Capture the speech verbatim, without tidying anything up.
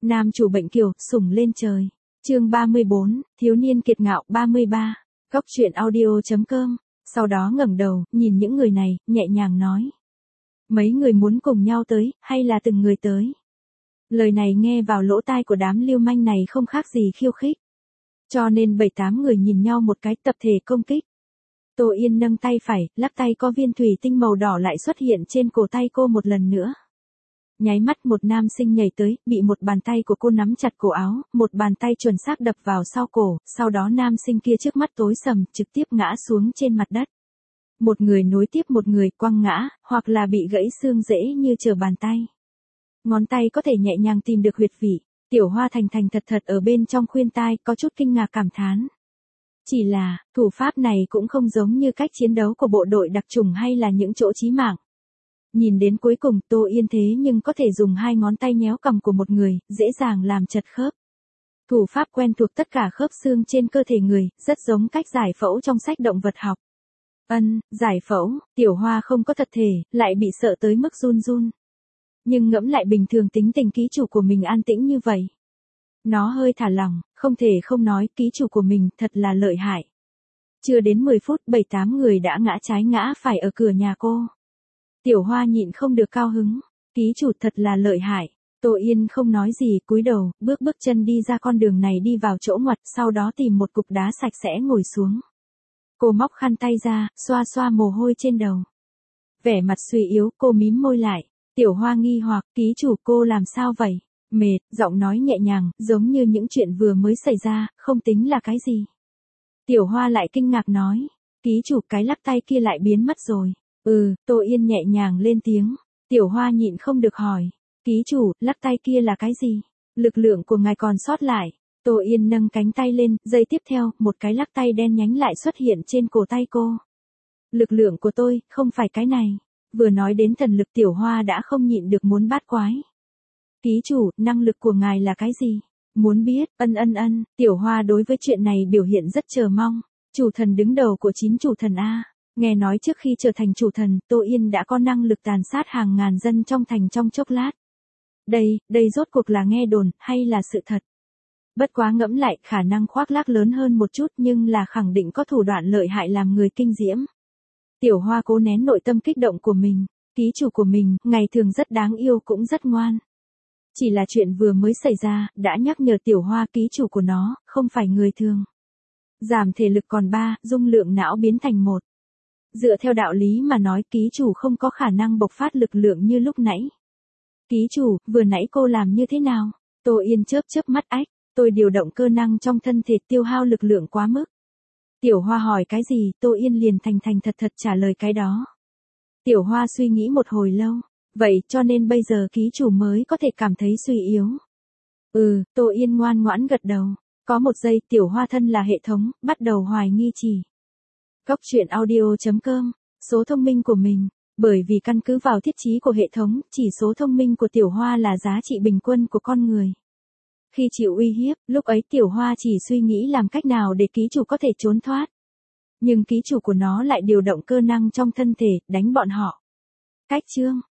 Nam chủ bệnh kiều, sủng lên trời. Chương ba mươi bốn, thiếu niên kiệt ngạo ba mươi ba. Góc truyện audio chấm com. Sau đó ngẩng đầu, nhìn những người này, nhẹ nhàng nói. Mấy người muốn cùng nhau tới, hay là từng người tới? Lời này nghe vào lỗ tai của đám lưu manh này không khác gì khiêu khích. Cho nên bảy tám người nhìn nhau một cái tập thể công kích. Tô Yên nâng tay phải, lắc tay có viên thủy tinh màu đỏ lại xuất hiện trên cổ tay cô một lần nữa. Nháy mắt một nam sinh nhảy tới, bị một bàn tay của cô nắm chặt cổ áo, một bàn tay chuẩn xác đập vào sau cổ, sau đó nam sinh kia trước mắt tối sầm, trực tiếp ngã xuống trên mặt đất. Một người nối tiếp một người quăng ngã, hoặc là bị gãy xương rễ như trở bàn tay. Ngón tay có thể nhẹ nhàng tìm được huyệt vị, Tiểu Hoa thành thành thật thật ở bên trong khuyên tai, có chút kinh ngạc cảm thán. Chỉ là, thủ pháp này cũng không giống như cách chiến đấu của bộ đội đặc chủng hay là những chỗ chí mạng. Nhìn đến cuối cùng Tô Yên thế nhưng có thể dùng hai ngón tay nhéo cằm của một người, dễ dàng làm chật khớp. Thủ pháp quen thuộc tất cả khớp xương trên cơ thể người, rất giống cách giải phẫu trong sách động vật học. Ân, giải phẫu, Tiểu Hoa không có thật thể, lại bị sợ tới mức run run. Nhưng ngẫm lại bình thường tính tình ký chủ của mình an tĩnh như vậy. Nó hơi thả lỏng, không thể không nói ký chủ của mình thật là lợi hại. Chưa đến mười phút bảy tám người đã ngã trái ngã phải ở cửa nhà cô. Tiểu Hoa nhịn không được cao hứng, ký chủ thật là lợi hại. Tô Yên không nói gì, cúi đầu, bước bước chân đi ra con đường này đi vào chỗ ngoặt, sau đó tìm một cục đá sạch sẽ ngồi xuống. Cô móc khăn tay ra, xoa xoa mồ hôi trên đầu. Vẻ mặt suy yếu, cô mím môi lại. Tiểu Hoa nghi hoặc, ký chủ cô làm sao vậy? Mệt, giọng nói nhẹ nhàng, giống như những chuyện vừa mới xảy ra, không tính là cái gì. Tiểu Hoa lại kinh ngạc nói, ký chủ cái lắc tay kia lại biến mất rồi. Ừ, Tô Yên nhẹ nhàng lên tiếng. Tiểu Hoa nhịn không được hỏi, ký chủ, lắc tay kia là cái gì? Lực lượng của ngài còn sót lại. Tô Yên nâng cánh tay lên, giây tiếp theo, một cái lắc tay đen nhánh lại xuất hiện trên cổ tay cô. Lực lượng của tôi, không phải cái này. Vừa nói đến thần lực Tiểu Hoa đã không nhịn được muốn bát quái. Ký chủ, năng lực của ngài là cái gì? Muốn biết, ân ân ân, Tiểu Hoa đối với chuyện này biểu hiện rất chờ mong. Chủ thần đứng đầu của chín chủ thần A. Nghe nói trước khi trở thành chủ thần, Tô Yên đã có năng lực tàn sát hàng ngàn dân trong thành trong chốc lát. Đây, đây rốt cuộc là nghe đồn, hay là sự thật? Bất quá ngẫm lại, khả năng khoác lác lớn hơn một chút nhưng là khẳng định có thủ đoạn lợi hại làm người kinh diễm. Tiểu Hoa cố nén nội tâm kích động của mình, ký chủ của mình, ngày thường rất đáng yêu cũng rất ngoan. Chỉ là chuyện vừa mới xảy ra, đã nhắc nhở Tiểu Hoa ký chủ của nó, không phải người thường. Giảm thể lực còn ba, dung lượng não biến thành một. Dựa theo đạo lý mà nói ký chủ không có khả năng bộc phát lực lượng như lúc nãy. Ký chủ, vừa nãy cô làm như thế nào? Tô Yên chớp chớp mắt ách, tôi điều động cơ năng trong thân thể tiêu hao lực lượng quá mức. Tiểu Hoa hỏi cái gì, Tô Yên liền thành thành thật thật trả lời cái đó. Tiểu Hoa suy nghĩ một hồi lâu, vậy cho nên bây giờ ký chủ mới có thể cảm thấy suy yếu. Ừ, Tô Yên ngoan ngoãn gật đầu. Có một giây Tiểu Hoa thân là hệ thống, bắt đầu hoài nghi chỉ. Góc truyện audio chấm com, số thông minh của mình, bởi vì căn cứ vào thiết chí của hệ thống, chỉ số thông minh của Tiểu Hoa là giá trị bình quân của con người. Khi chịu uy hiếp, lúc ấy Tiểu Hoa chỉ suy nghĩ làm cách nào để ký chủ có thể trốn thoát. Nhưng ký chủ của nó lại điều động cơ năng trong thân thể, đánh bọn họ. Cách chương,